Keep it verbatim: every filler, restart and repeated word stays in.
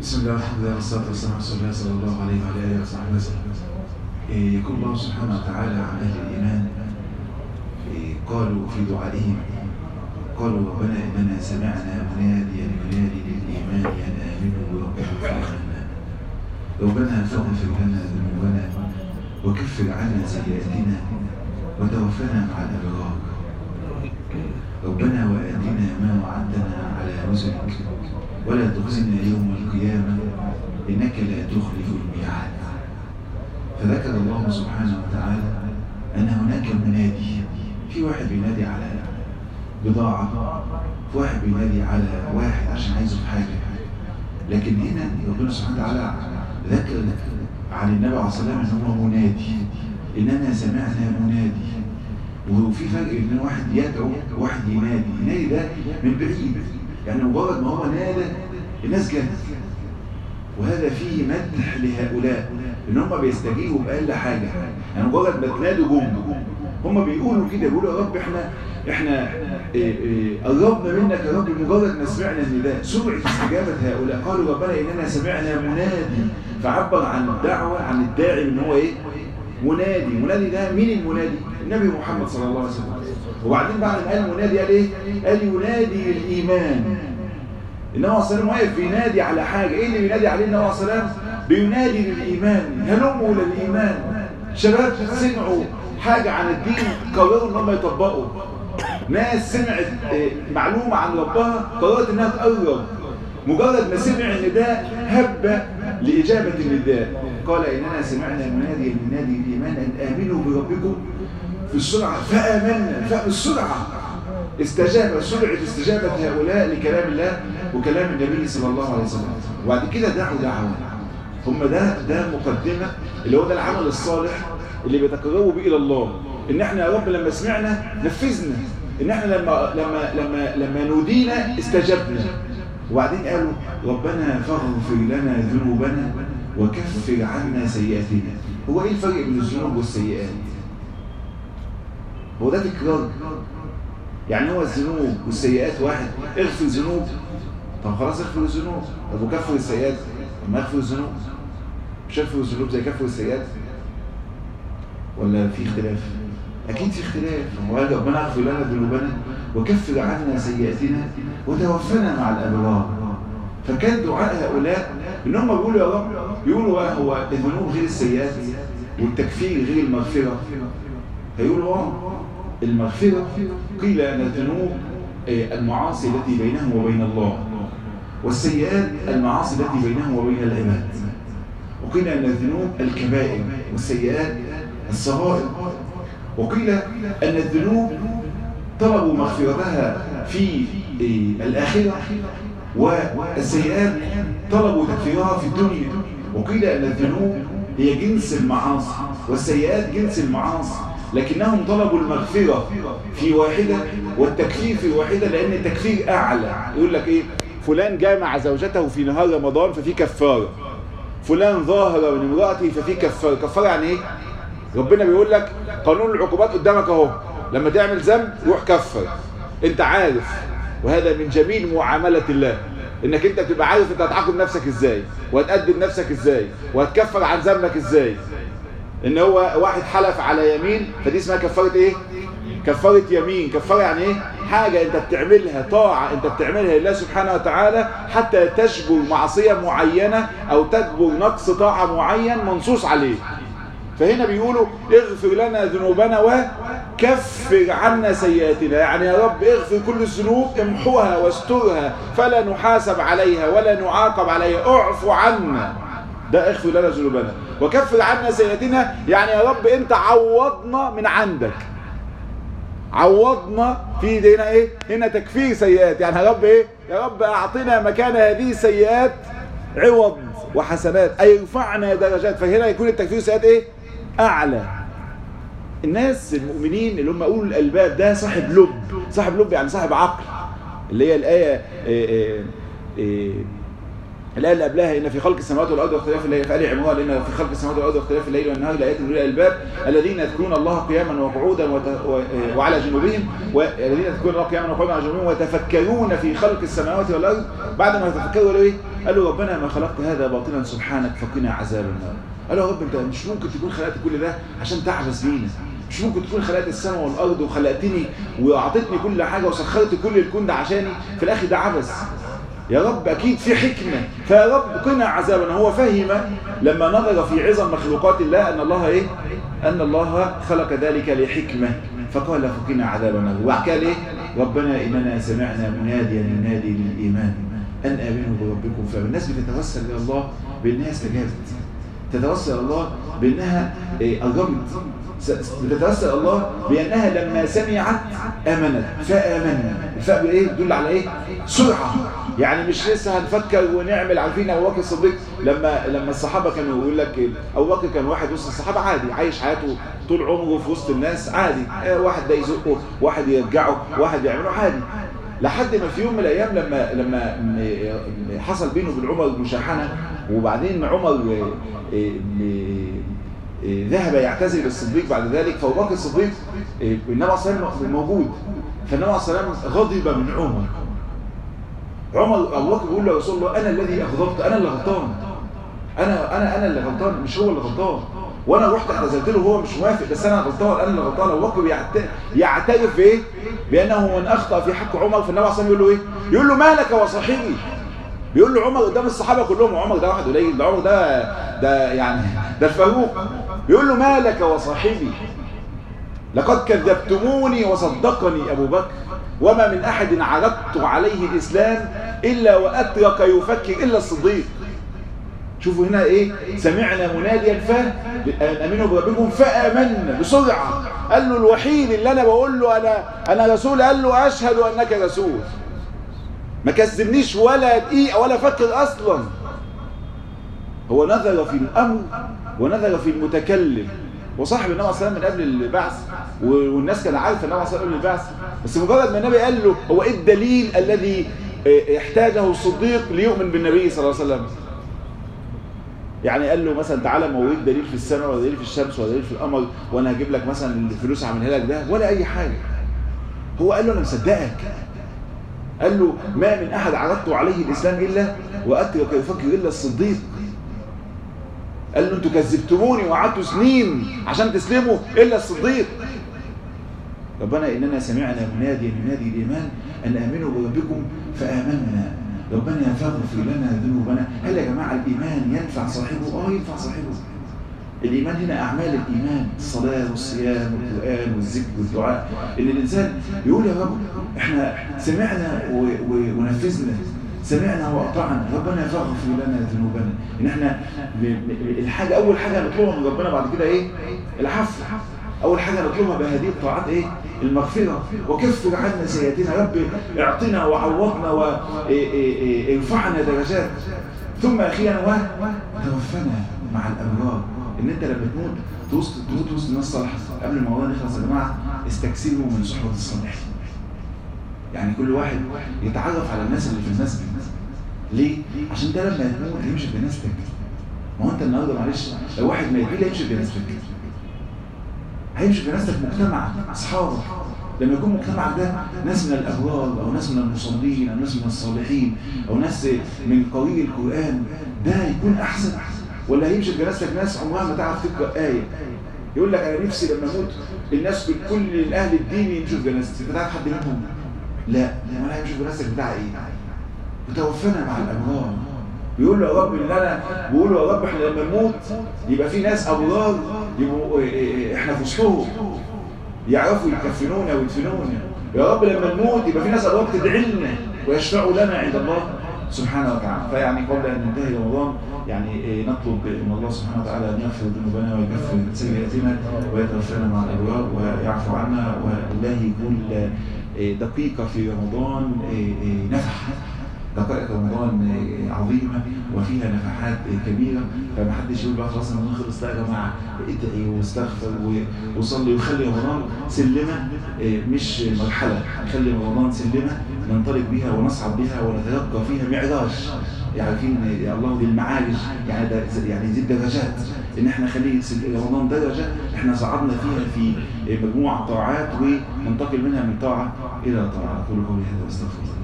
بسم الله والحمد لله والصلاة والسلام على رسول الله صلى الله عليه وعلى آله وصحبه وسلم. يقول الله سبحانه وتعالى عن أهل الإيمان، قالوا في دعائهم، قالوا ربنا إننا سمعنا مناديا ينادي للإيمان أن آمنوا بربكم فآمنا. ربنا فاغفر لنا ذنوبنا وكفر عنا سيئاتنا وتوفنا مع الأبرار. ربنا وآتنا ما وعدتنا على رسلك ولا تخزنا يوم القيامة إنك لا تخلف الميعاد. فذكر الله سبحانه وتعالى أن هناك منادي، في واحد بينادي على بضاعة، في واحد بينادي على واحد عشان عايزه في حاجة. لكن هنا ربنا سبحانه وتعالى ذكر عن النبي عليه الصلاة والسلام أنه هو منادي، إننا سمعنا منادي. وفي فرق بين واحد يدعو وواحد ينادي. ينادي ده من بعيد، يعني مجرد ما هو نادى الناس جت، وهذا فيه مدح لهؤلاء ان هم بيستجيبوا بأقل حاجه. يعني مجرد ما تنادوا جم، هم بيقولوا كده، بيقولوا يا رب احنا احنا إيه إيه قربنا منك يا رب مجرد ما سمعنا النداء. سرعه استجابه هؤلاء. قالوا ربنا اننا سمعنا منادي، فعبر عن الدعوه عن الداعي ان هو ايه؟ منادي. منادي ده مين المنادي؟ النبي محمد صلى الله عليه وسلم. وبعدين بعد ما قال منادي قال ايه؟ قال ينادي الايمان. النبي عليه الصلاه والسلام واقف بينادي على حاجه. ايه اللي بينادي عليه النبي عليه الصلاه والسلام؟ بينادي للايمان، هلموا للايمان. شباب سمعوا حاجه عن الدين قرروا ان هم يطبقوا. ناس سمعت معلومه عن ربها قررت انها تقرب. مجرد ما سمع النداء هب لاجابه النداء. قال اننا سمعنا منادي ينادي الايمان ان امنوا بربكم في السرعه فامنا. فبالسرعه استجاب، سرعه استجابه هؤلاء لكلام الله وكلام النبي صلى الله عليه وسلم. وبعد كده دعوا دعوه. هم ده ده مقدمه اللي هو ده العمل الصالح اللي بيتقربوا به الى الله. ان احنا يا رب لما سمعنا نفذنا، ان احنا لما لما لما لما نودينا استجبنا. وبعدين قالوا ربنا فاغفر لنا ذنوبنا وكفر عنا سيئاتنا. هو ايه الفرق بين الذنوب والسيئات؟ هو ده تكرار؟ يعني هو الذنوب والسيئات واحد؟ اغفر ذنوب، طب خلاص اغفر الذنوب. طب وكفر السيئات؟ طب ما اغفر الذنوب. مش اغفر الذنوب زي كفر السيئات؟ ولا في اختلاف؟ اكيد في اختلاف. هو قال ربنا اغفر لنا ذنوبنا وكفر عنا سيئاتنا وتوفنا مع الابرار. فكان دعاء هؤلاء ان هم بيقولوا يا رب، يقولوا هو الذنوب غير السيئات والتكفير غير المغفره. فيقولوا اه المغفره قيل ان الذنوب المعاصي التي بينهم وبين الله، والسيئات المعاصي التي بينهم وبين العباد. وقيل ان الذنوب الكبائر والسيئات الصغائر. وقيل ان الذنوب طلبوا مغفرتها في الاخره، والسيئات طلبوا تكفيرها في الدنيا. وقيل ان الذنوب هي جنس المعاصي والسيئات جنس المعاصي، لكنهم طلبوا المغفرة في واحدة والتكفير في واحدة، لأن التكفير أعلى. يقول لك إيه؟ فلان جامع زوجته في نهار رمضان ففي كفارة، فلان ظاهر من امرأته ففي كفارة. كفارة يعني إيه؟ ربنا بيقول لك قانون العقوبات قدامك أهو، لما تعمل ذنب روح كفر. أنت عارف، وهذا من جميل معاملة الله، إنك أنت بتبقى عارف أنت هتعاقب نفسك إزاي وهتقدم نفسك إزاي وهتكفر عن ذنبك إزاي. ان هو واحد حلف على يمين فدي اسمها كفاره ايه؟ كفاره يمين. كفاره يعني ايه؟ حاجه انت بتعملها، طاعه انت بتعملها لله سبحانه وتعالى حتى تجبر معصيه معينه او تجبر نقص طاعه معين منصوص عليه. فهنا بيقولوا اغفر لنا ذنوبنا وكفر عنا سيئاتنا. يعني يا رب اغفر كل الذنوب، امحوها واسترها فلا نحاسب عليها ولا نعاقب عليها، اعفو عنا. ده اغفر لنا ذنوبنا وكفر عنا سيئاتنا. يعني يا رب انت عوضنا من عندك، عوضنا في هنا ايه؟ هنا تكفير سيئات. يعني يا رب ايه؟ يا رب اعطنا مكان هذه السيئات عوض وحسنات، اي ارفعنا درجات. فهنا يكون التكفير سيئات ايه؟ اعلى. الناس المؤمنين اللي هم اولو الالباب ده صاحب لب، صاحب لب يعني صاحب عقل. اللي هي الايه إيه إيه إيه الآية اللي قبلها إن في خلق السماوات والأرض واختلاف الليل، في آل عمران إن في خلق السماوات والأرض واختلاف الليل والنهار لآيات لأولي الألباب الذين يذكرون الله قياما وقعودا وعلى جنوبهم، والذين يذكرون الله قياما وقعودا وعلى جنوبهم ويتفكرون في خلق السماوات والأرض. بعد ما يتفكروا إيه؟ قال له ربنا ما خلقت هذا باطلا سبحانك فقنا عذاب النار. قال له يا رب انت مش ممكن تكون خلقت كل ده عشان تعبس بينا، مش ممكن تكون خلقت السماء والارض وخلقتني واعطيتني كل حاجه وسخرت كل الكون ده عشاني في الاخر ده عبث. يا رب اكيد في حكمه، فيا رب قنا عذابنا. هو فهم لما نظر في عظم مخلوقات الله ان الله ايه؟ ان الله خلق ذلك لحكمه، فقال فقنا عذابنا. وبعد كده ايه؟ ربنا اننا سمعنا مناديا ينادي للايمان ان امنوا بربكم فامنوا. الناس بتتوسل الى الله بانها استجابت، تتوسل الى الله بانها قربت، بتتوسل الله بانها لما سمعت امنت فامنا. الفاء بايه؟ تدل على ايه؟ سرعه. يعني مش لسه هنفكر ونعمل. عارفين ابو بكر الصديق لما لما الصحابه كانوا يقول لك ابو بكر كان واحد وسط الصحابه عادي، عايش حياته طول عمره في وسط الناس عادي، واحد ده يزقه، واحد يرجعه، واحد يعمله عادي، لحد ما في يوم من الايام لما لما حصل بينه وبين عمر مشاحنه، وبعدين عمر ذهب يعتذر للصديق بعد ذلك. فابو بكر الصديق النبي صلى الله عليه وسلم موجود، فالنبي صلى الله عليه وسلم غضب من عمر. عمر ابو بكر بيقول له يا رسول الله انا الذي اغضبت، انا اللي غلطان، انا انا انا اللي غلطان مش هو اللي غلطان، وانا رحت اعتذرت له وهو مش موافق، بس انا غلطان، انا اللي غلطان. ابو بكر يعترف بايه؟ بانه من اخطا في حق عمر. فالنبي صلى الله عليه وسلم يقول له ايه؟ يقول له مالك وصاحبي. بيقول له عمر قدام الصحابه كلهم، وعمر ده واحد قليل، ده عمر ده ده يعني ده الفاروق. بيقول له مالك وصاحبي لقد كذبتموني وصدقني ابو بكر، وما من احد عرضت عليه الاسلام الا واترك يفكر الا الصديق. شوفوا هنا ايه؟ سمعنا مناديا فامنوا بربكم فامنا بسرعه. قال له الوحيد اللي انا بقول له انا انا رسول، قال له اشهد انك رسول. ما كذبنيش ولا دقيقه ولا فكر اصلا. هو نظر في الامر ونظر في المتكلم. وصاحب النبي صلى الله عليه وسلم من قبل البعث، والناس كانت عارفه النبي صلى الله عليه وسلم قبل البعث، بس مجرد ما النبي قال له هو ايه الدليل الذي احتاجه الصديق ليؤمن بالنبي صلى الله عليه وسلم. يعني قال له مثلا تعالى ما هو ايه الدليل في السماء ولا دليل في الشمس ولا دليل في القمر وانا هجيب لك مثلا الفلوس اعملها لك ده ولا اي حاجه. هو قال له انا مصدقك. قال له ما من احد عرضت عليه الاسلام الا واترك يفكر الا الصديق. قال له انتوا كذبتموني وقعدتوا سنين عشان تسلموا الا الصديق. ربنا اننا سمعنا مناديا ينادي الايمان ان امنوا بربكم فامنا. ربنا فاغفر لنا ذنوبنا. هل يا جماعه الايمان ينفع صاحبه؟ اه ينفع صاحبه. الايمان هنا اعمال الايمان، الصلاه والصيام والقران والذكر والدعاء، ان الانسان يقول يا رب احنا سمعنا ونفذنا، سمعنا واطعنا، ربنا فاغفر لنا ذنوبنا. ان احنا الحاجه اول حاجه نطلبها من ربنا بعد كده ايه؟ العفو. اول حاجه نطلبها بهذه الطاعات ايه؟ المغفره. وكفر عنا سيئاتنا، رب اعطنا وعوضنا وارفعنا درجات. ثم اخيرا وتوفنا مع الابرار. ان انت لما تموت توسط تموت وسط الناس الصالحه. قبل الموضوع نخلص يا جماعه استكثروا من صحبه الصالحين. يعني كل واحد يتعرف على الناس اللي في المسجد. ليه؟ عشان ده لما يموت هيمشي بجنازتك. ما هو انت النهارده معلش لو واحد ميت مين اللي هيمشي بجنازتك؟ هيمشي بجنازتك مجتمعك، اصحابك. لما يكون مجتمعك ده ناس من الابرار او ناس من المصلين او ناس من الصالحين او ناس من قارئي القران، ده يكون احسن. ولا هيمشي بجنازتك ناس عمرها ما تعرف تقرا ايه، يقول لك انا نفسي لما اموت الناس كل اهل الدين يمشوا في جنازتي. انت تعرف حد منهم؟ لا. ولا هيمشي في جنازتك بتاع ايه؟ وتوفنا مع الابرار. بيقول له يا رب ان انا بيقول له يا رب احنا لما نموت يبقى في ناس ابرار يبقوا احنا في وسطهم يعرفوا يكفنونا ويدفنونا. يا رب لما نموت يبقى في ناس ابرار تدعي لنا ويشفعوا لنا عند الله سبحانه وتعالى. فيعني قبل ان ننتهي رمضان يعني نطلب من الله سبحانه وتعالى ان يغفر ذنوبنا ويكفر سيئاتنا ويتوفانا مع الابرار ويعفو عنا. والله كل دقيقه في رمضان نفح. دقائق رمضان عظيمة وفيها نفحات كبيرة، فما حدش يقول بقى خلاص رمضان خلص. لا يا جماعة ادعي واستغفر وصلي وخلي رمضان سلمة مش مرحلة. خلي رمضان سلمة ننطلق بها ونصعد بها ونترقى فيها معراج. عارفين الله دي المعارج يعني ده يعني دي الدرجات. ان احنا خلي رمضان درجة احنا صعدنا فيها في مجموعة طاعات وننتقل منها من طاعة الى طاعة. اقول قولي هذا واستغفر الله.